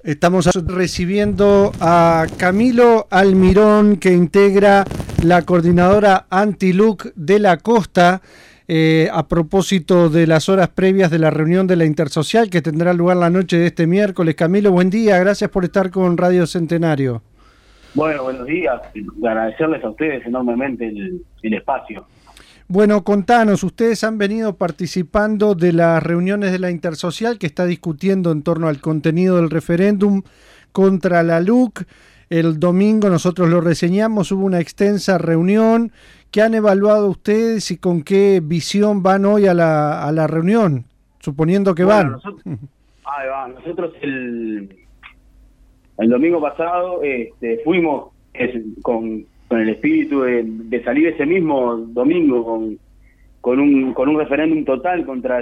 Estamos recibiendo a Camilo Almirón, que integra la coordinadora Anti-LUC de la Costa, a propósito de las horas previas de la reunión de la Intersocial que tendrá lugar la noche de este miércoles. Camilo, buen día, gracias por estar con Radio Centenario. Bueno, buenos días, agradecerles a ustedes enormemente el espacio. Bueno, contanos, ustedes han venido participando de las reuniones de la Intersocial que está discutiendo en torno al contenido del referéndum contra la LUC. El domingo nosotros lo reseñamos, hubo una extensa reunión. ¿Qué han evaluado ustedes y con qué visión van hoy a la reunión? Suponiendo que van. Nosotros el domingo pasado fuimos con el espíritu de salir ese mismo domingo con un referéndum total contra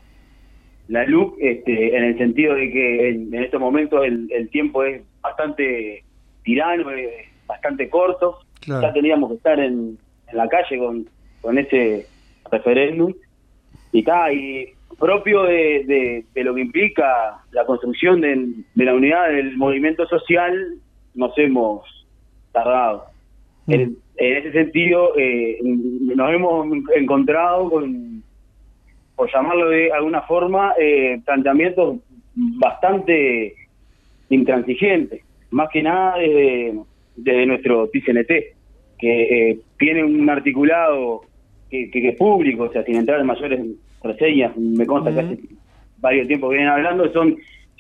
la LUC, en el sentido de que en estos momentos el tiempo es bastante tirano, bastante corto. Claro. Ya teníamos que estar en la calle con ese referéndum y propio de lo que implica la construcción de la unidad del movimiento social, nos hemos tardado. En ese sentido, nos hemos encontrado con, por llamarlo de alguna forma, planteamientos bastante intransigentes, más que nada desde nuestro PCNT, que tiene un articulado que es público, o sea, sin entrar en mayores reseñas, me consta que hace varios tiempos que vienen hablando, son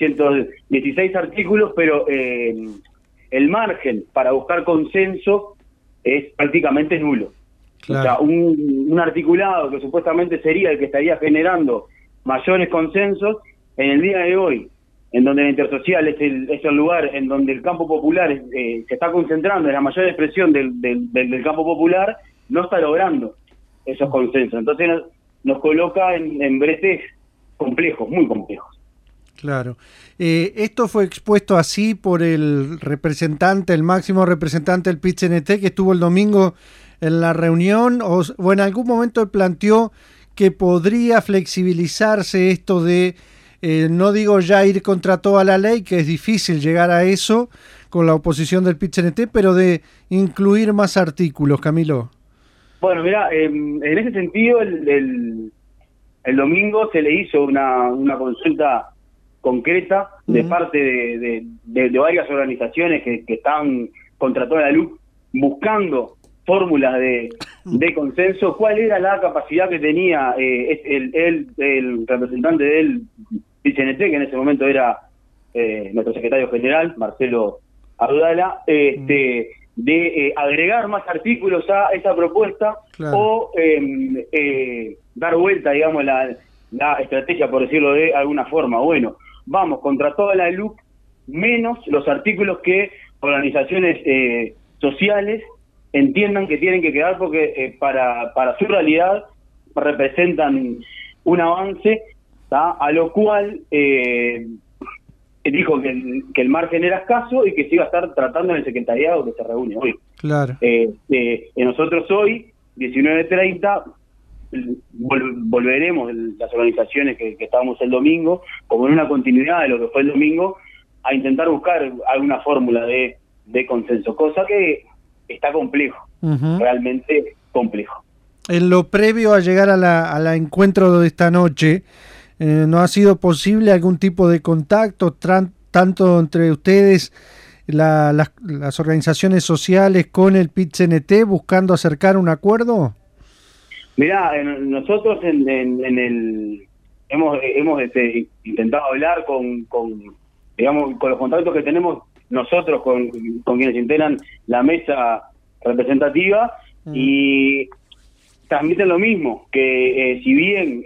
116 artículos, pero el margen para buscar consenso es prácticamente nulo. Claro. O sea, un articulado que supuestamente sería el que estaría generando mayores consensos, en el día de hoy, en donde la Intersocial es el lugar en donde el campo popular se está concentrando, en la mayor expresión del campo popular, no está logrando esos consensos. Entonces nos coloca en bretes complejos, muy complejos. Claro. ¿Esto fue expuesto así por el máximo representante del PIT-CNT que estuvo el domingo en la reunión? ¿O en algún momento él planteó que podría flexibilizarse esto de, no digo ya ir contra toda la ley, que es difícil llegar a eso con la oposición del PIT-CNT, pero de incluir más artículos, Camilo? Bueno, mira, en ese sentido el domingo se le hizo una consulta concreta de parte de varias organizaciones que están contra toda la LUC buscando fórmulas de consenso. ¿Cuál era la capacidad que tenía el representante del PCNT, que en ese momento era nuestro secretario general, Marcelo Abdala, de agregar más artículos a esa propuesta? Claro. O dar vuelta, digamos, la estrategia, por decirlo de alguna forma? Bueno, vamos contra toda la LUC, menos los artículos que organizaciones sociales entiendan que tienen que quedar porque para su realidad representan un avance, ¿tá? A lo cual dijo que el margen era escaso y que se iba a estar tratando en el secretariado que se reúne hoy. Claro. Nosotros hoy, 19:30, volveremos las organizaciones que estábamos el domingo, como en una continuidad de lo que fue el domingo, a intentar buscar alguna fórmula de consenso, cosa que está complejo, realmente complejo. En lo previo a llegar a la encuentro de esta noche, ¿no ha sido posible algún tipo de contacto tanto entre ustedes, las organizaciones sociales, con el PIT-CNT, buscando acercar un acuerdo? Mirá, nosotros hemos intentado hablar con los contactos que tenemos nosotros con quienes integran la mesa representativa, y transmiten lo mismo, que si bien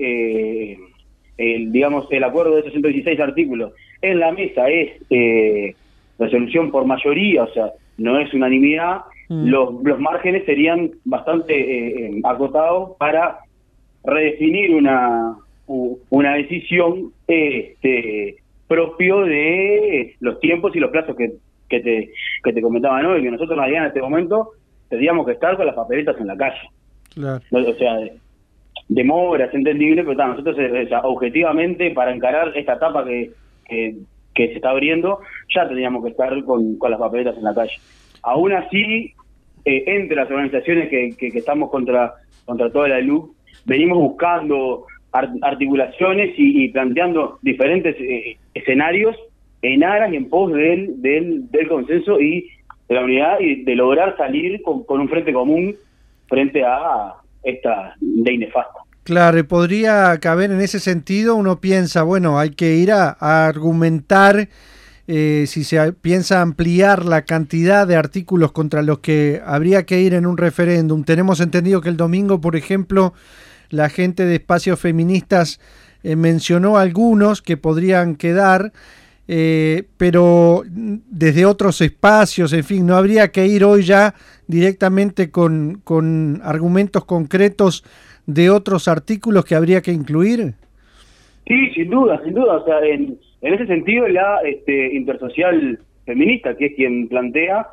el acuerdo de esos 116 artículos en la mesa es resolución por mayoría, o sea, no es unanimidad, los márgenes serían bastante acotados para redefinir una decisión propio de los tiempos y los plazos que te comentaban hoy, que nosotros en este momento tendríamos que estar con las papeletas en la calle. Claro. O sea, demora, es entendible, pero nosotros objetivamente, para encarar esta etapa que que se está abriendo, ya tendríamos que estar con las papeletas en la calle. Aún así, entre las organizaciones que estamos contra toda la LUC, venimos buscando articulaciones y planteando diferentes escenarios en aras y en pos del consenso y de la unidad y de lograr salir con un frente común frente a esta ley nefasta. Claro, y podría caber en ese sentido, uno piensa, bueno, hay que ir a argumentar si se piensa ampliar la cantidad de artículos contra los que habría que ir en un referéndum. Tenemos entendido que el domingo, por ejemplo, la gente de espacios feministas mencionó algunos que podrían quedar, pero desde otros espacios, en fin, no habría que ir hoy ya directamente con argumentos concretos de otros artículos que habría que incluir. Sí, sin duda, o sea, en ese sentido la Intersocial Feminista, que es quien plantea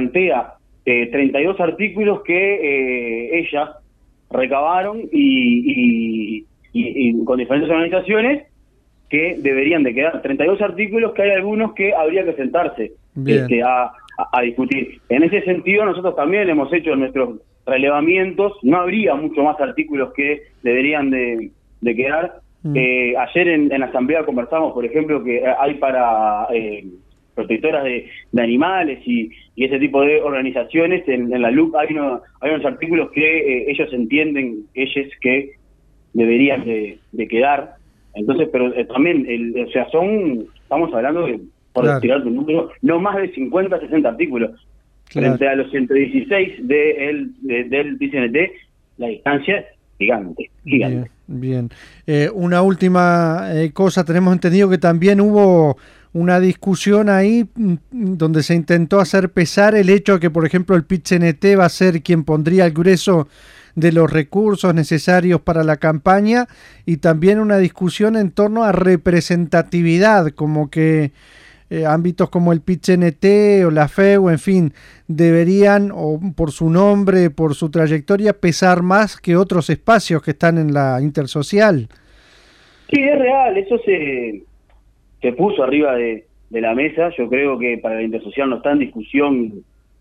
32 artículos que ellas recabaron y con diferentes organizaciones que deberían de quedar. 32 artículos que hay algunos que habría que sentarse a discutir. En ese sentido nosotros también hemos hecho nuestros relevamientos, no habría mucho más artículos que deberían de quedar. Ayer en la asamblea conversamos, por ejemplo, que hay para protectoras de animales y ese tipo de organizaciones, en la LUC hay unos artículos que ellos entienden, ellos que deberían de quedar. Entonces, pero también, o sea, estamos hablando de, por tirar un número, no más de 50, 60 artículos. Claro. Frente a los 116 del PCNT, la distancia es gigante. Bien. Una última cosa, tenemos entendido que también hubo una discusión ahí donde se intentó hacer pesar el hecho de que, por ejemplo, el PIT-CNT va a ser quien pondría el grueso de los recursos necesarios para la campaña, y también una discusión en torno a representatividad, como que ámbitos como el PIT-CNT o la FEU, en fin, deberían, o por su nombre, por su trayectoria, pesar más que otros espacios que están en la Intersocial. Sí, es real, eso se puso arriba de la mesa. Yo creo que para la Intersocial no está en discusión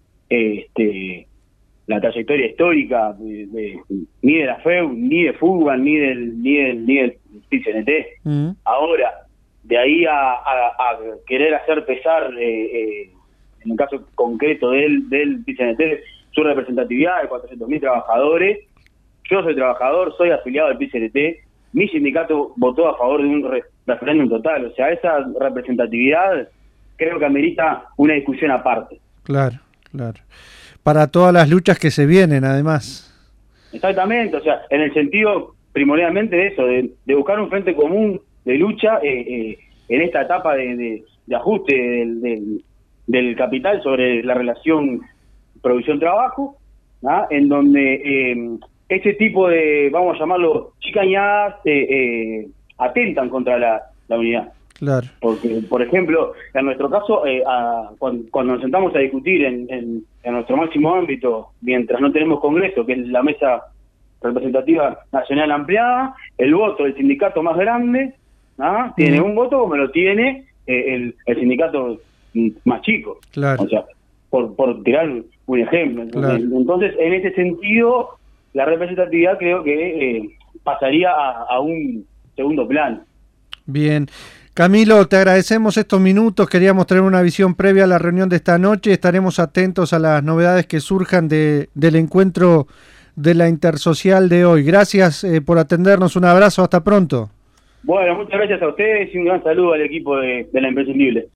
la trayectoria histórica ni de la FEU, ni de FUGAN, ni del PIT-CNT. Ahora, de ahí a querer hacer pesar, en el caso concreto del PIT-CNT, su representatividad de 400.000 trabajadores. Yo soy trabajador, soy afiliado al PIT-CNT, mi sindicato votó a favor de un referéndum total. O sea, esa representatividad creo que amerita una discusión aparte. Claro. Para todas las luchas que se vienen, además. Exactamente, o sea, en el sentido primordialmente de eso, de buscar un frente común de lucha en esta etapa de ajuste del capital sobre la relación producción-trabajo, ¿no? En donde ese tipo de, vamos a llamarlo, chicañadas, atentan contra la unidad. Claro. Porque, por ejemplo, en nuestro caso, cuando nos sentamos a discutir en nuestro máximo ámbito, mientras no tenemos congreso, que es la mesa representativa nacional ampliada, el voto del sindicato más grande, ¿no? Tiene un voto como lo tiene el sindicato más chico. Claro. O sea, por tirar un ejemplo. Entonces, en ese sentido, la representatividad creo que pasaría a un segundo plano. Bien. Camilo, te agradecemos estos minutos, queríamos tener una visión previa a la reunión de esta noche, estaremos atentos a las novedades que surjan del encuentro de la Intersocial de hoy. Gracias por atendernos, un abrazo, hasta pronto. Bueno, muchas gracias a ustedes y un gran saludo al equipo de La Imprescindible.